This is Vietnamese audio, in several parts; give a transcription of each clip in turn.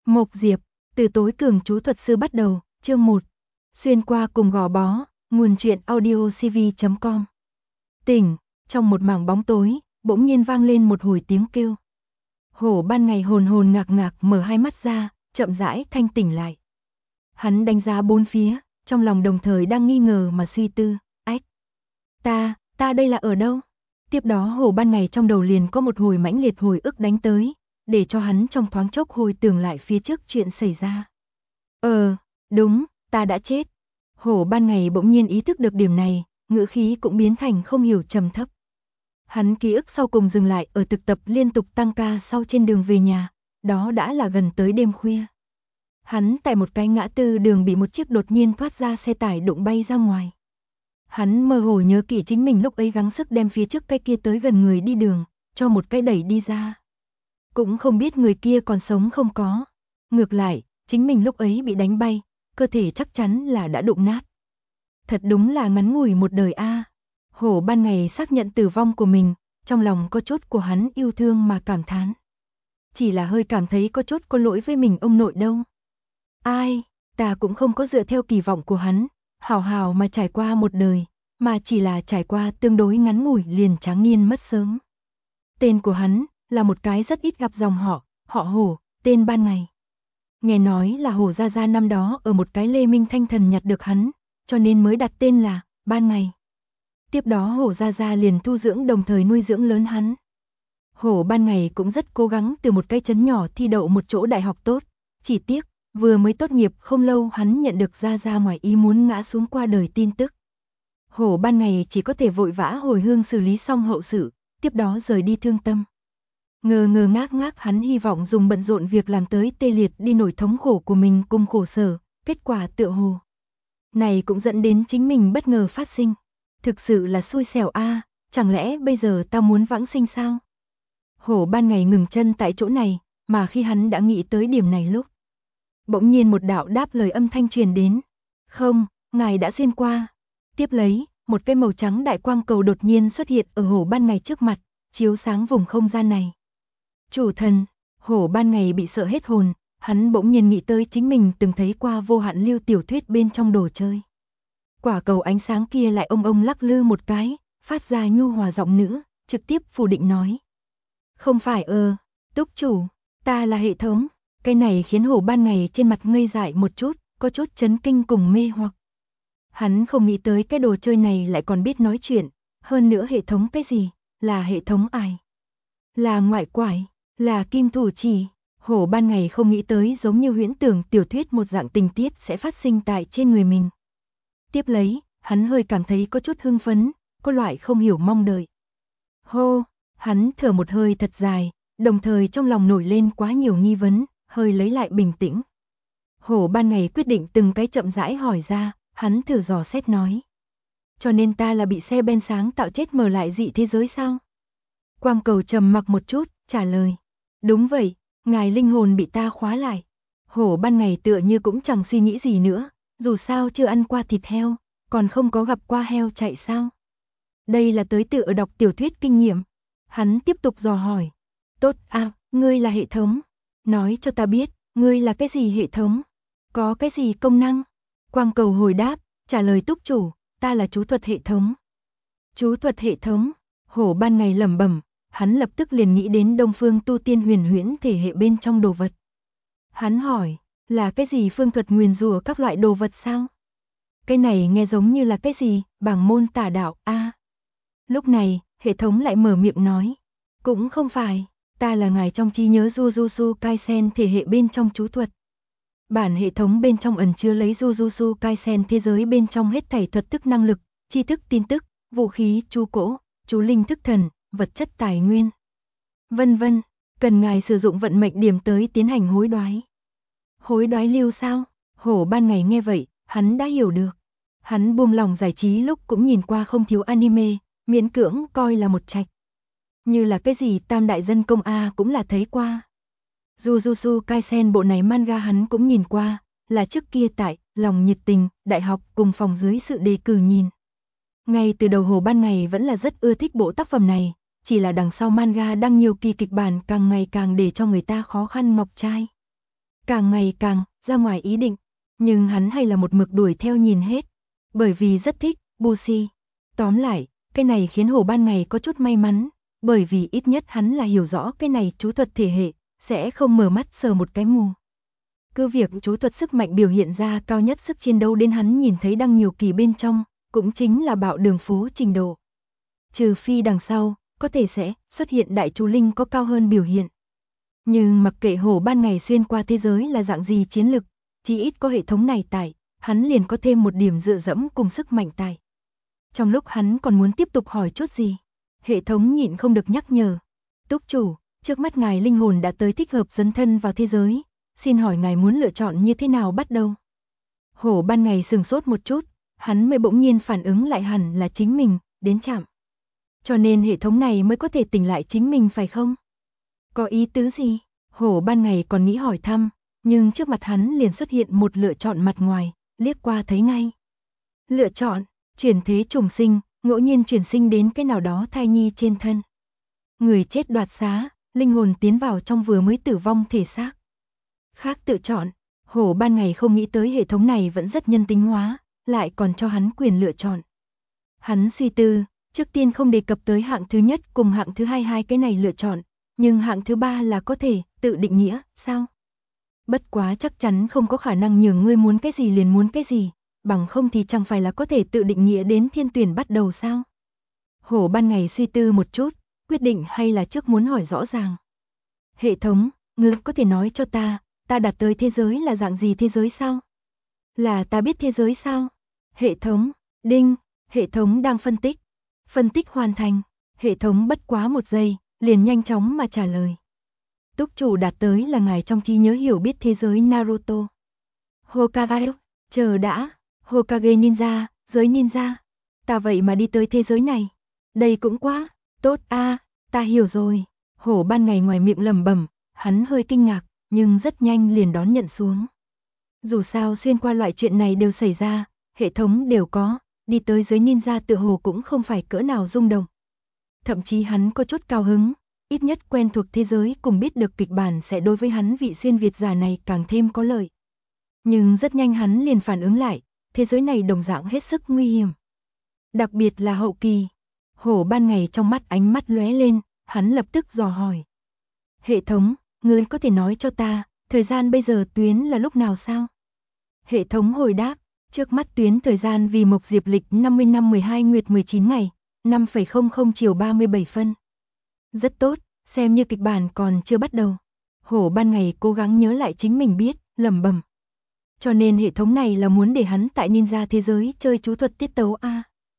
Mộc Diệp, từ tối cường chú thuật sư bắt đầu, chương 1. Xuyên qua cùng gò bó, nguồn truyện audiocv.com. Tỉnh, trong một mảng bóng tối, bỗng nhiên vang lên một hồi tiếng kêu. Hổ ban ngày hồn hồn ngạc ngạc mở hai mắt ra, chậm rãi thanh tỉnh lại. Hắn đánh giá bốn phía, trong lòng đồng thời đang nghi ngờ mà suy tư, ách. Ta đây là ở đâu? Tiếp đó hổ ban ngày trong đầu liền có một hồi mãnh liệt hồi ức đánh tới, để cho hắn trong thoáng chốc hồi tưởng lại phía trước chuyện xảy ra. Đúng, ta đã chết. Hổ ban ngày bỗng nhiên ý thức được điểm này, ngữ khí cũng biến thành không hiểu trầm thấp. Hắn ký ức sau cùng dừng lại ở thực tập liên tục tăng ca sau trên đường về nhà, đó đã là gần tới đêm khuya. Hắn tại một cái ngã tư đường bị một chiếc đột nhiên thoát ra xe tải đụng bay ra ngoài. Hắn mơ hồ nhớ kỹ chính mình lúc ấy gắng sức đem phía trước cái kia tới gần người đi đường, cho một cái đẩy đi ra. Cũng không biết người kia còn sống không có. Ngược lại, chính mình lúc ấy bị đánh bay, cơ thể chắc chắn là đã đụng nát. Thật đúng là ngắn ngủi một đời a. Hổ ban ngày xác nhận tử vong của mình, trong lòng có chốt của hắn yêu thương mà cảm thán. Chỉ là hơi cảm thấy có chốt có lỗi với mình ông nội đâu. Ai, ta cũng không có dựa theo kỳ vọng của hắn, hào hào mà trải qua một đời, mà chỉ là trải qua tương đối ngắn ngủi liền tráng niên mất sớm. Tên của hắn là một cái rất ít gặp dòng họ Hổ, tên ban ngày. Nghe nói là Hổ Gia Gia năm đó ở một cái Lê Minh Thanh Thần nhặt được hắn, cho nên mới đặt tên là Ban Ngày. Tiếp đó Hổ Gia Gia liền tu dưỡng đồng thời nuôi dưỡng lớn hắn. Hổ Ban Ngày cũng rất cố gắng từ một cái trấn nhỏ thi đậu một chỗ đại học tốt, chỉ tiếc, vừa mới tốt nghiệp không lâu hắn nhận được Gia Gia ngoài ý muốn ngã xuống qua đời tin tức. Hổ Ban Ngày chỉ có thể vội vã hồi hương xử lý xong hậu sự, tiếp đó rời đi thương tâm. Ngờ ngác hắn hy vọng dùng bận rộn việc làm tới tê liệt đi nổi thống khổ của mình cùng khổ sở, kết quả tựa hồ. Này cũng dẫn đến chính mình bất ngờ phát sinh. Thực sự là xui xẻo a, chẳng lẽ bây giờ ta muốn vãng sinh sao? Hổ Ban Ngày ngừng chân tại chỗ này, mà khi hắn đã nghĩ tới điểm này lúc. Bỗng nhiên một đạo đáp lời âm thanh truyền đến. Không, ngài đã xuyên qua. Tiếp lấy, một cái màu trắng đại quang cầu đột nhiên xuất hiện ở Hổ Ban Ngày trước mặt, chiếu sáng vùng không gian này. Chủ thần, Hổ Ban Ngày bị sợ hết hồn, hắn bỗng nhiên nghĩ tới chính mình từng thấy qua vô hạn lưu tiểu thuyết bên trong đồ chơi. Quả cầu ánh sáng kia lại ông lắc lư một cái, phát ra nhu hòa giọng nữ, trực tiếp phủ định nói. Không phải túc chủ, ta là hệ thống. Cái này khiến Hổ Ban Ngày trên mặt ngây dại một chút, có chút chấn kinh cùng mê hoặc. Hắn không nghĩ tới cái đồ chơi này lại còn biết nói chuyện, hơn nữa hệ thống cái gì, là hệ thống ai? Là ngoại quải, là kim thủ chỉ. Hổ Ban Ngày không nghĩ tới giống như huyễn tưởng tiểu thuyết một dạng tình tiết sẽ phát sinh tại trên người mình. Tiếp lấy, hắn hơi cảm thấy có chút hưng phấn, có loại không hiểu mong đợi. Hô, hắn thở một hơi thật dài, đồng thời trong lòng nổi lên quá nhiều nghi vấn, hơi lấy lại bình tĩnh. Hổ Ban Ngày quyết định từng cái chậm rãi hỏi ra, hắn thử dò xét nói. Cho nên ta là bị xe ben sáng tạo chết mở lại dị thế giới sao? Quang cầu trầm mặc một chút, trả lời. Đúng vậy, ngài linh hồn bị ta khóa lại. Hổ Ban Ngày tựa như cũng chẳng suy nghĩ gì nữa, dù sao chưa ăn qua thịt heo, còn không có gặp qua heo chạy sao. Đây là tới tự đọc tiểu thuyết kinh nghiệm. Hắn tiếp tục dò hỏi. Tốt ngươi là hệ thống. Nói cho ta biết, ngươi là cái gì hệ thống? Có cái gì công năng? Quang cầu hồi đáp, trả lời túc chủ, ta là chú thuật hệ thống. Chú thuật hệ thống? Hổ Ban Ngày lẩm bẩm, hắn lập tức liền nghĩ đến Đông Phương tu tiên huyền huyễn thể hệ bên trong đồ vật. Hắn hỏi, là cái gì phương thuật nguyền rủa các loại đồ vật sao? Cái này nghe giống như là cái gì, bảng môn tà đạo Lúc này, hệ thống lại mở miệng nói, cũng không phải, ta là ngài trong trí nhớ Jujutsu Kaisen thể hệ bên trong chú thuật. Bản hệ thống bên trong ẩn chứa lấy Jujutsu Kaisen thế giới bên trong hết thảy thuật thức năng lực, tri thức tin tức, vũ khí, chú cỗ, chú linh thức thần, vật chất tài nguyên, vân vân, cần ngài sử dụng vận mệnh điểm tới tiến hành hối đoái. Hối đoái lưu sao? Hổ Ban Ngày nghe vậy, hắn đã hiểu được. Hắn buông lòng giải trí lúc cũng nhìn qua không thiếu anime, miễn cưỡng coi là một trạch. Như là cái gì Tam Đại Dân Công cũng là thấy qua. Jujutsu Kaisen bộ này manga hắn cũng nhìn qua, là trước kia tại Lòng Nhiệt Tình, đại học cùng phòng dưới sự đề cử nhìn. Ngay từ đầu Hổ Ban Ngày vẫn là rất ưa thích bộ tác phẩm này, chỉ là đằng sau manga đăng nhiều kỳ kịch bản càng ngày càng để cho người ta khó khăn ngọc trai. càng ngày càng ra ngoài ý định, nhưng hắn hay là một mực đuổi theo nhìn hết, bởi vì rất thích Bushi. Tóm lại, cái này khiến Hổ Ban Ngày có chút may mắn, bởi vì ít nhất hắn là hiểu rõ cái này chú thuật thể hệ, sẽ không mở mắt sờ một cái mù. Cứ việc chú thuật sức mạnh biểu hiện ra cao nhất sức chiến đấu đến hắn nhìn thấy đăng nhiều kỳ bên trong, cũng chính là bạo đường phố trình độ. Trừ phi đằng sau, có thể sẽ xuất hiện đại chú linh có cao hơn biểu hiện. Nhưng mặc kệ Hổ Ban Ngày xuyên qua thế giới là dạng gì chiến lực, chỉ ít có hệ thống này tại, hắn liền có thêm một điểm dựa dẫm cùng sức mạnh tại. Trong lúc hắn còn muốn tiếp tục hỏi chút gì, hệ thống nhịn không được nhắc nhở. Túc chủ, trước mắt ngài linh hồn đã tới thích hợp dấn thân vào thế giới, xin hỏi ngài muốn lựa chọn như thế nào bắt đầu? Hổ Ban Ngày sừng sốt một chút, hắn mới bỗng nhiên phản ứng lại hẳn là chính mình, đến chạm. Cho nên hệ thống này mới có thể tỉnh lại chính mình phải không? Có ý tứ gì? Hổ Ban Ngày còn nghĩ hỏi thăm, nhưng trước mặt hắn liền xuất hiện một lựa chọn mặt ngoài, liếc qua thấy ngay. Lựa chọn, chuyển thế trùng sinh, ngẫu nhiên chuyển sinh đến cái nào đó thai nhi trên thân. Người chết đoạt xá, linh hồn tiến vào trong vừa mới tử vong thể xác. Khác tự chọn, Hổ Ban Ngày không nghĩ tới hệ thống này vẫn rất nhân tính hóa, lại còn cho hắn quyền lựa chọn. Hắn suy tư, trước tiên không đề cập tới hạng thứ nhất cùng hạng thứ hai cái này lựa chọn, nhưng hạng thứ ba là có thể tự định nghĩa, sao? Bất quá chắc chắn không có khả năng nhường ngươi muốn cái gì liền muốn cái gì, bằng không thì chẳng phải là có thể tự định nghĩa đến thiên tuyển bắt đầu sao? Hổ Ban Ngày suy tư một chút, quyết định hay là trước muốn hỏi rõ ràng. Hệ thống, ngươi có thể nói cho ta đạt tới thế giới là dạng gì thế giới sao? Là ta biết thế giới sao? Hệ thống, đinh, hệ thống đang phân tích. Phân tích hoàn thành, hệ thống bất quá một giây, liền nhanh chóng mà trả lời. Túc chủ đạt tới là ngài trong trí nhớ hiểu biết thế giới Naruto. Hokage, chờ đã, Hokage ninja, giới ninja. Ta vậy mà đi tới thế giới này. Đây cũng quá, tốt a, ta hiểu rồi. Hổ Ban Ngày ngoài miệng lẩm bẩm, hắn hơi kinh ngạc, nhưng rất nhanh liền đón nhận xuống. Dù sao xuyên qua loại chuyện này đều xảy ra, hệ thống đều có, đi tới giới ninja tựa hồ cũng không phải cỡ nào rung động. Thậm chí hắn có chút cao hứng, ít nhất quen thuộc thế giới cùng biết được kịch bản sẽ đối với hắn vị xuyên Việt giả này càng thêm có lợi. Nhưng rất nhanh hắn liền phản ứng lại, thế giới này đồng dạng hết sức nguy hiểm. Đặc biệt là hậu kỳ. Hổ Ban Ngày trong mắt ánh mắt lóe lên, hắn lập tức dò hỏi. Hệ thống, ngươi có thể nói cho ta, thời gian bây giờ tuyến là lúc nào sao? Hệ thống hồi đáp, trước mắt tuyến thời gian vì Mộc Diệp lịch 50 năm 12 nguyệt 19 ngày, 5,00 chiều 37 phân. Rất tốt, xem như kịch bản còn chưa bắt đầu. Hổ Ban Ngày cố gắng nhớ lại chính mình biết, lẩm bẩm. Cho nên hệ thống này là muốn để hắn tại ninja thế giới chơi chú thuật tiết tấu a.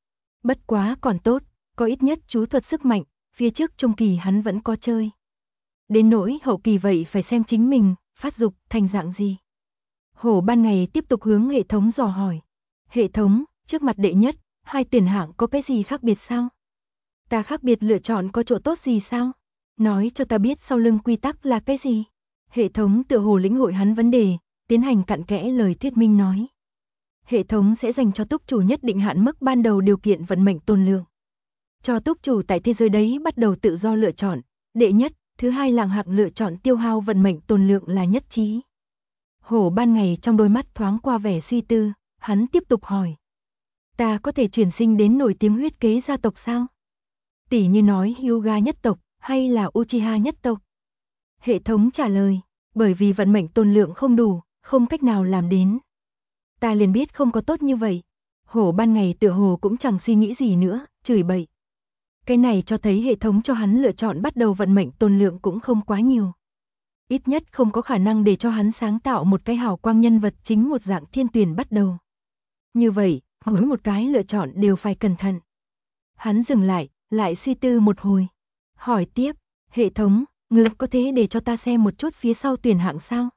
Bất quá còn tốt, có ít nhất chú thuật sức mạnh, phía trước trung kỳ hắn vẫn có chơi. Đến nỗi hậu kỳ vậy phải xem chính mình, phát dục thành dạng gì. Hổ Ban Ngày tiếp tục hướng hệ thống dò hỏi. Hệ thống, trước mặt đệ nhất, hai tuyển hạng có cái gì khác biệt sao? Ta khác biệt lựa chọn có chỗ tốt gì sao? Nói cho ta biết sau lưng quy tắc là cái gì? Hệ thống tựa hồ lĩnh hội hắn vấn đề, tiến hành cặn kẽ lời thuyết minh nói. Hệ thống sẽ dành cho túc chủ nhất định hạn mức ban đầu điều kiện vận mệnh tồn lượng. Cho túc chủ tại thế giới đấy bắt đầu tự do lựa chọn, đệ nhất, thứ hai lạng hạng lựa chọn tiêu hao vận mệnh tồn lượng là nhất trí. Hổ Ban Ngày trong đôi mắt thoáng qua vẻ suy tư, hắn tiếp tục hỏi. Ta có thể chuyển sinh đến nổi tiếng huyết kế gia tộc sao? Tỷ như nói Hyuga nhất tộc, hay là Uchiha nhất tộc? Hệ thống trả lời, bởi vì vận mệnh tồn lượng không đủ, không cách nào làm đến. Ta liền biết không có tốt như vậy. Hổ Ban Ngày tựa hồ cũng chẳng suy nghĩ gì nữa, chửi bậy. Cái này cho thấy hệ thống cho hắn lựa chọn bắt đầu vận mệnh tồn lượng cũng không quá nhiều. Ít nhất không có khả năng để cho hắn sáng tạo một cái hào quang nhân vật chính một dạng thiên tuyển bắt đầu. Như vậy, mỗi một cái lựa chọn đều phải cẩn thận. Hắn dừng lại suy tư một hồi. Hỏi tiếp, hệ thống, ngươi có thể để cho ta xem một chút phía sau tuyển hạng sao?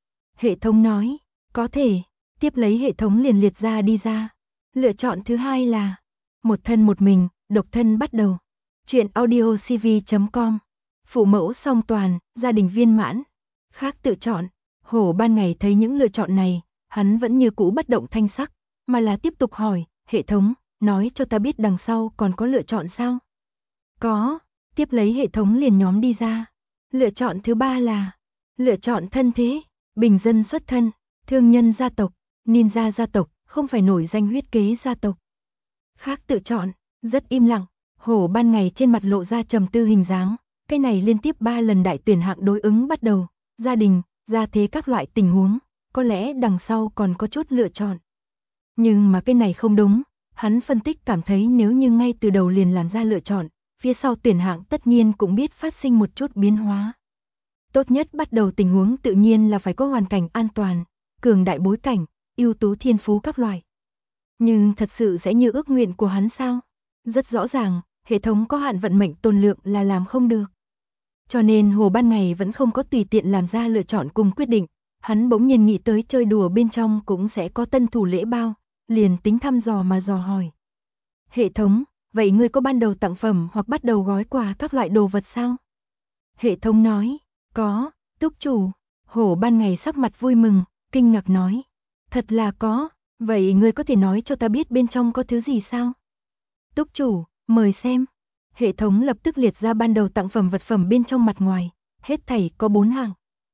Hệ thống nói, có thể. Tiếp lấy hệ thống liền liệt ra đi ra. Lựa chọn thứ hai là một thân một mình, độc thân bắt đầu. Chuyện audiocv.com. Phụ mẫu song toàn, gia đình viên mãn. Khác tự chọn. Hổ Ban Ngày thấy những lựa chọn này, hắn vẫn như cũ bất động thanh sắc, mà là tiếp tục hỏi, hệ thống, nói cho ta biết đằng sau còn có lựa chọn sao? Có, tiếp lấy hệ thống liền nhóm đi ra. Lựa chọn thứ ba là lựa chọn thân thế. bình dân xuất thân, thương nhân gia tộc, ninja gia tộc, không phải nổi danh huyết kế gia tộc. Khác tự chọn, rất im lặng, Hổ ban ngày trên mặt lộ ra trầm tư hình dáng, cái này liên tiếp 3 lần đại tuyển hạng đối ứng bắt đầu, gia đình, gia thế các loại tình huống, có lẽ đằng sau còn có chút lựa chọn. Nhưng mà cái này không đúng, hắn phân tích cảm thấy nếu như ngay từ đầu liền làm ra lựa chọn, phía sau tuyển hạng tất nhiên cũng biết phát sinh một chút biến hóa. Tốt nhất bắt đầu tình huống tự nhiên là phải có hoàn cảnh an toàn, cường đại bối cảnh, ưu tú thiên phú các loại. Nhưng thật sự sẽ như ước nguyện của hắn sao? Rất rõ ràng, hệ thống có hạn vận mệnh tồn lượng là làm không được. Cho nên Hồ ban ngày vẫn không có tùy tiện làm ra lựa chọn cùng quyết định, hắn bỗng nhiên nghĩ tới chơi đùa bên trong cũng sẽ có tân thủ lễ bao, liền tính thăm dò mà dò hỏi. Hệ thống, vậy ngươi có ban đầu tặng phẩm hoặc bắt đầu gói quà các loại đồ vật sao? Hệ thống nói, có, túc chủ. Hổ ban ngày sắc mặt vui mừng, kinh ngạc nói, thật là có, vậy ngươi có thể nói cho ta biết bên trong có thứ gì sao? Túc chủ, mời xem. Hệ thống lập tức liệt ra ban đầu tặng phẩm vật phẩm bên trong mặt ngoài, hết thảy có 4 hạng.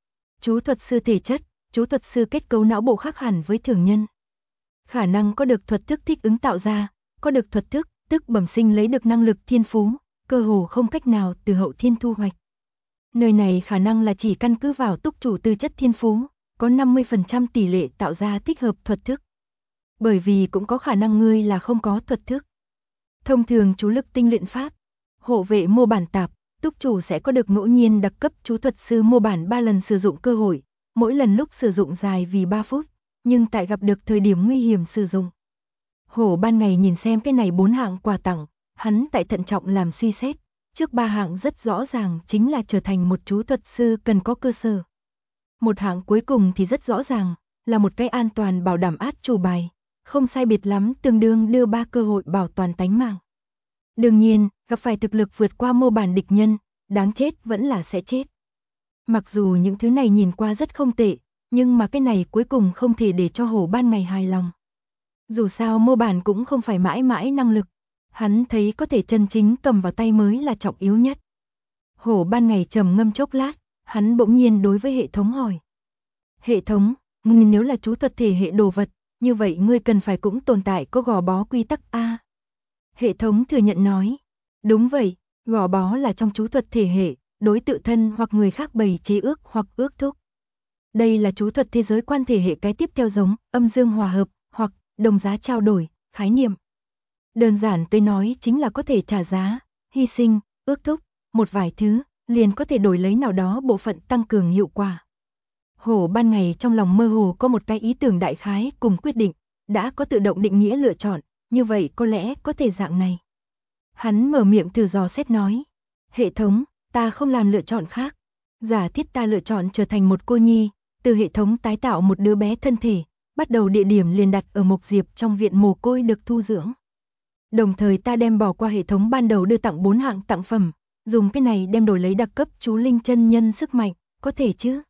Chú thuật sư thể chất, chú thuật sư kết cấu não bộ khác hẳn với thường nhân. Khả năng có được thuật thức thích ứng tạo ra, có được thuật thức, tức bẩm sinh lấy được năng lực thiên phú, cơ hồ không cách nào từ hậu thiên thu hoạch. Nơi này khả năng là chỉ căn cứ vào túc chủ tư chất thiên phú, có 50% tỷ lệ tạo ra thích hợp thuật thức. Bởi vì cũng có khả năng ngươi là không có thuật thức. Thông thường chú lực tinh luyện pháp, hộ vệ mô bản tạp, túc chủ sẽ có được ngẫu nhiên đặc cấp chú thuật sư mô bản 3 lần sử dụng cơ hội, mỗi lần lúc sử dụng dài vì 3 phút, nhưng tại gặp được thời điểm nguy hiểm sử dụng. Hổ ban ngày nhìn xem cái này 4 hạng quà tặng, hắn tại thận trọng làm suy xét, trước 3 hạng rất rõ ràng chính là trở thành một chú thuật sư cần có cơ sở. Một hạng cuối cùng thì rất rõ ràng, là một cái an toàn bảo đảm át chủ bài, không sai biệt lắm tương đương đưa 3 cơ hội bảo toàn tánh mạng. Đương nhiên, gặp phải thực lực vượt qua mô bản địch nhân, đáng chết vẫn là sẽ chết. Mặc dù những thứ này nhìn qua rất không tệ, nhưng mà cái này cuối cùng không thể để cho Hổ ban ngày hài lòng. Dù sao mô bản cũng không phải mãi mãi năng lực, hắn thấy có thể chân chính cầm vào tay mới là trọng yếu nhất. Hổ ban ngày trầm ngâm chốc lát, hắn bỗng nhiên đối với hệ thống hỏi. Hệ thống, nếu là chú thuật thể hệ đồ vật, như vậy ngươi cần phải cũng tồn tại có gò bó quy tắc A. Hệ thống thừa nhận nói, đúng vậy, gò bó là trong chú thuật thể hệ, đối tự thân hoặc người khác bày chế ước hoặc ước thúc. Đây là chú thuật thế giới quan thể hệ cái tiếp theo giống, âm dương hòa hợp, hoặc đồng giá trao đổi, khái niệm. Đơn giản tôi nói chính là có thể trả giá, hy sinh, ước thúc, một vài thứ, liền có thể đổi lấy nào đó bộ phận tăng cường hiệu quả. Hổ ban ngày trong lòng mơ hồ có một cái ý tưởng đại khái cùng quyết định, đã có tự động định nghĩa lựa chọn, như vậy có lẽ có thể dạng này. Hắn mở miệng thử dò xét nói, hệ thống, ta không làm lựa chọn khác. Giả thiết ta lựa chọn trở thành một cô nhi, từ hệ thống tái tạo một đứa bé thân thể, bắt đầu địa điểm liền đặt ở Mộc Diệp trong viện mồ côi được thu dưỡng. Đồng thời ta đem bỏ qua hệ thống ban đầu đưa tặng 4 hạng tặng phẩm, dùng cái này đem đổi lấy đặc cấp chú linh chân nhân sức mạnh, có thể chứ?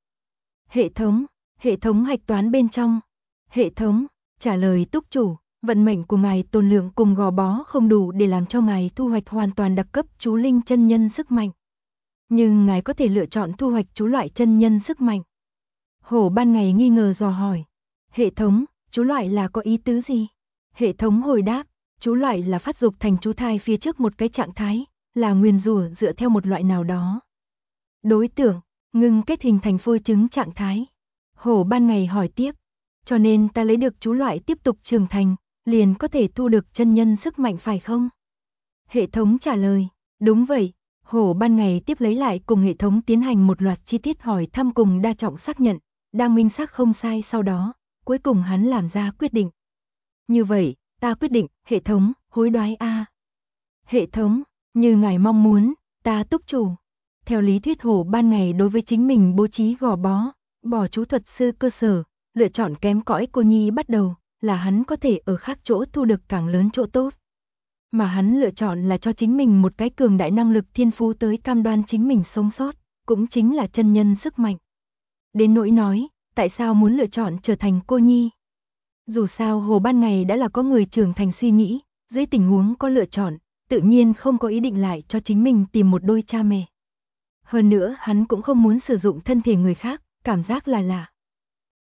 Hệ thống hạch toán bên trong. Hệ thống, trả lời túc chủ, vận mệnh của ngài tồn lượng cùng gò bó không đủ để làm cho ngài thu hoạch hoàn toàn đặc cấp chú linh chân nhân sức mạnh. Nhưng ngài có thể lựa chọn thu hoạch chú loại chân nhân sức mạnh. Hổ ban ngày nghi ngờ dò hỏi. Hệ thống, chú loại là có ý tứ gì? Hệ thống hồi đáp, chú loại là phát dục thành chú thai phía trước một cái trạng thái, là nguyền rủa dựa theo một loại nào đó. Đối tượng, ngưng kết hình thành phôi trứng trạng thái. Hổ ban ngày hỏi tiếp, cho nên ta lấy được chú loại tiếp tục trưởng thành, liền có thể thu được chân nhân sức mạnh phải không? Hệ thống trả lời, đúng vậy. Hổ ban ngày tiếp lấy lại cùng hệ thống tiến hành một loạt chi tiết hỏi thăm cùng đa trọng xác nhận, đang minh xác không sai sau đó, cuối cùng hắn làm ra quyết định. Như vậy, ta quyết định, hệ thống, hối đoái A. Hệ thống, như ngài mong muốn, ta túc chủ. Theo lý thuyết Hổ ban ngày đối với chính mình bố trí gò bó, bỏ chú thuật sư cơ sở, lựa chọn kém cỏi cô nhi bắt đầu, là hắn có thể ở khác chỗ thu được càng lớn chỗ tốt. Mà hắn lựa chọn là cho chính mình một cái cường đại năng lực thiên phú tới cam đoan chính mình sống sót, cũng chính là chân nhân sức mạnh. Đến nỗi nói, tại sao muốn lựa chọn trở thành cô nhi? Dù sao Hồ ban ngày đã là có người trưởng thành suy nghĩ, dưới tình huống có lựa chọn, tự nhiên không có ý định lại cho chính mình tìm một đôi cha mẹ. Hơn nữa hắn cũng không muốn sử dụng thân thể người khác, cảm giác là lạ.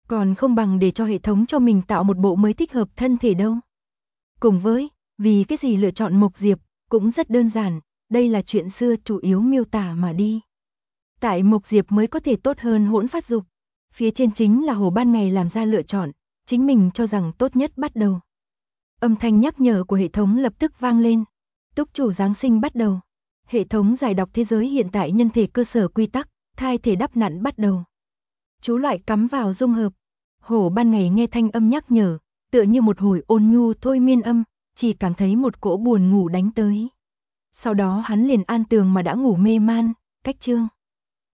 Còn không bằng để cho hệ thống cho mình tạo một bộ mới thích hợp thân thể đâu. Cùng với, vì cái gì lựa chọn Mộc Diệp, cũng rất đơn giản, đây là chuyện xưa chủ yếu miêu tả mà đi. Tại Mộc Diệp mới có thể tốt hơn Hỗn Phát Dục. Phía trên chính là Hồ Ban Ngày làm ra lựa chọn, chính mình cho rằng tốt nhất bắt đầu. Âm thanh nhắc nhở của hệ thống lập tức vang lên. Túc chủ Giáng sinh bắt đầu. Hệ thống giải đọc thế giới hiện tại nhân thể cơ sở quy tắc, thai thể đắp nặn bắt đầu. Chú loại cắm vào dung hợp. Hổ Ban Ngày nghe thanh âm nhắc nhở, tựa như một hồi ôn nhu thôi miên âm, chỉ cảm thấy một cỗ buồn ngủ đánh tới. Sau đó hắn liền an tường mà đã ngủ mê man, cách chương.